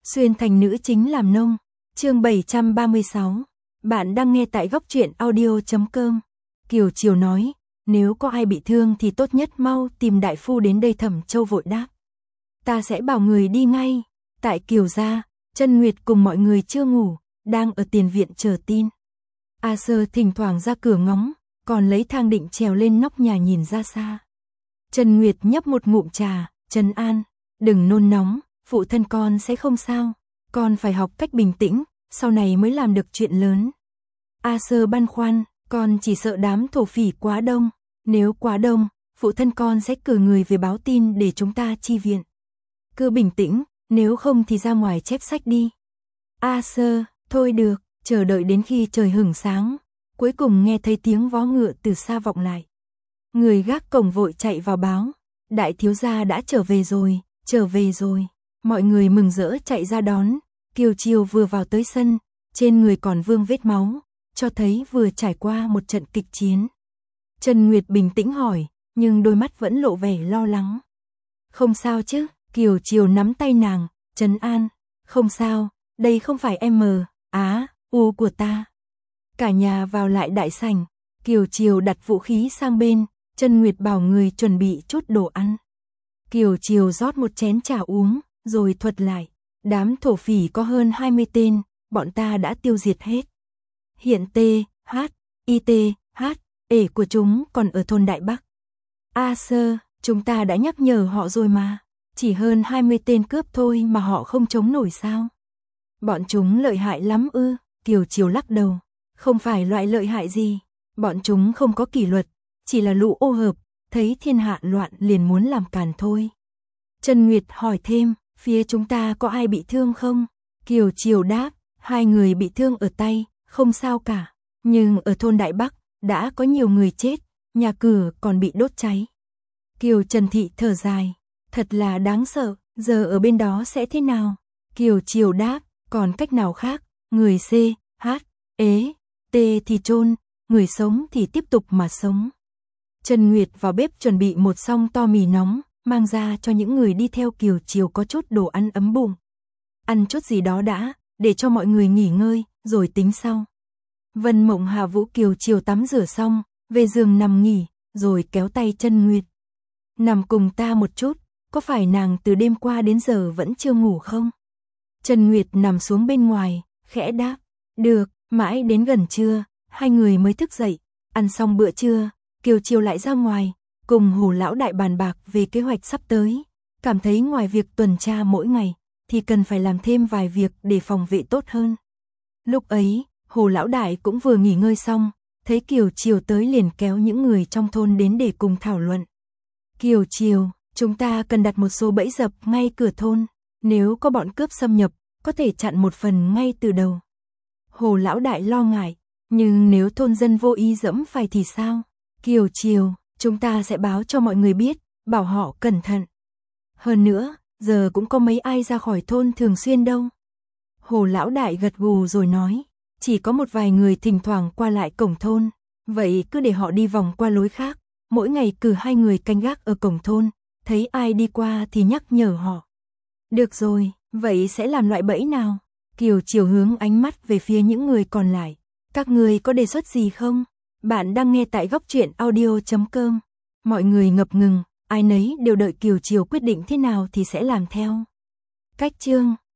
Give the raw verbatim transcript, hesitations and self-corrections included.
Xuyên thành nữ chính làm nông. Chương bảy trăm ba mươi sáu. Bạn đang nghe tại góc truyện audio chấm com. Kiều Chiều nói, nếu có ai bị thương thì tốt nhất mau tìm đại phu đến đây. Thẩm Châu vội đáp, ta sẽ bảo người đi ngay. Tại Kiều gia, Trân Nguyệt cùng mọi người chưa ngủ, đang ở tiền viện chờ tin. A Sơ thỉnh thoảng ra cửa ngóng, còn lấy thang định trèo lên nóc nhà nhìn ra xa. Trân Nguyệt nhấp một ngụm trà, trấn an, đừng nôn nóng, phụ thân con sẽ không sao, con phải học cách bình tĩnh, sau này mới làm được chuyện lớn. A Sơ băn khoăn, con chỉ sợ đám thổ phỉ quá đông, nếu quá đông, phụ thân con sẽ cử người về báo tin để chúng ta chi viện. Cứ bình tĩnh, nếu không thì ra ngoài chép sách đi. A Sơ, thôi được, chờ đợi đến khi trời hửng sáng, cuối cùng nghe thấy tiếng vó ngựa từ xa vọng lại. Người gác cổng vội chạy vào báo, đại thiếu gia đã trở về rồi, trở về rồi. Mọi người mừng rỡ chạy ra đón. Kiều Chiều vừa vào tới sân, trên người còn vương vết máu, cho thấy vừa trải qua một trận kịch chiến. Trân Nguyệt bình tĩnh hỏi, nhưng đôi mắt vẫn lộ vẻ lo lắng. Không sao chứ? Kiều Chiều nắm tay nàng, trấn an, không sao, đây không phải em mờ, á, u của ta. Cả nhà vào lại đại sảnh, Kiều Chiều đặt vũ khí sang bên, Trân Nguyệt bảo người chuẩn bị chút đồ ăn. Kiều Chiều rót một chén trà uống, rồi thuật lại, đám thổ phỉ có hơn hai mươi tên, bọn ta đã tiêu diệt hết. Hiện T, H, I T, H, E của chúng còn ở thôn Đại Bắc. A Sơ, chúng ta đã nhắc nhở họ rồi mà, chỉ hơn hai mươi tên cướp thôi mà họ không chống nổi sao? Bọn chúng lợi hại lắm ư? Kiều Chiều lắc đầu, không phải loại lợi hại gì, bọn chúng không có kỷ luật, chỉ là lũ ô hợp, thấy thiên hạ loạn liền muốn làm càn thôi. Trân Nguyệt hỏi thêm, phía chúng ta có ai bị thương không? Kiều Chiều đáp, hai người bị thương ở tay, không sao cả, nhưng ở thôn Đại Bắc đã có nhiều người chết, nhà cửa còn bị đốt cháy. Kiều Trần Thị thở dài, thật là đáng sợ, giờ ở bên đó sẽ thế nào? Kiều Chiều đáp, còn cách nào khác, người C, H, E, T thì chôn, người sống thì tiếp tục mà sống. Trân Nguyệt vào bếp chuẩn bị một xông to mì nóng, mang ra cho những người đi theo Kiều Chiều có chút đồ ăn ấm bụng. Ăn chút gì đó đã, để cho mọi người nghỉ ngơi, rồi tính sau. Vân Mộng Hà Vũ Kiều Chiều tắm rửa xong, về giường nằm nghỉ, rồi kéo tay Trân Nguyệt. Nằm cùng ta một chút, có phải nàng từ đêm qua đến giờ vẫn chưa ngủ không? Trân Nguyệt nằm xuống bên ngoài, khẽ đáp, được, mãi đến gần trưa, hai người mới thức dậy, ăn xong bữa trưa, Kiều Chiều lại ra ngoài, cùng Hồ lão đại bàn bạc về kế hoạch sắp tới, cảm thấy ngoài việc tuần tra mỗi ngày, thì cần phải làm thêm vài việc để phòng vệ tốt hơn. Lúc ấy, Hồ lão đại cũng vừa nghỉ ngơi xong, thấy Kiều Chiều tới liền kéo những người trong thôn đến để cùng thảo luận. Kiều Chiều, chúng ta cần đặt một số bẫy dập ngay cửa thôn, nếu có bọn cướp xâm nhập, có thể chặn một phần ngay từ đầu. Hồ lão đại lo ngại, nhưng nếu thôn dân vô ý dẫm phải thì sao? Kiều Chiều, chúng ta sẽ báo cho mọi người biết, bảo họ cẩn thận. Hơn nữa, giờ cũng có mấy ai ra khỏi thôn thường xuyên đâu. Hồ lão đại gật gù rồi nói, chỉ có một vài người thỉnh thoảng qua lại cổng thôn, vậy cứ để họ đi vòng qua lối khác, mỗi ngày cử hai người canh gác ở cổng thôn, thấy ai đi qua thì nhắc nhở họ. Được rồi, vậy sẽ làm loại bẫy nào? Kiều Chiều hướng ánh mắt về phía những người còn lại, các người có đề xuất gì không? Bạn đang nghe tại góc truyện audio chấm com. Mọi người ngập ngừng, ai nấy đều đợi Kiều Chiều quyết định thế nào thì sẽ làm theo. Cách chương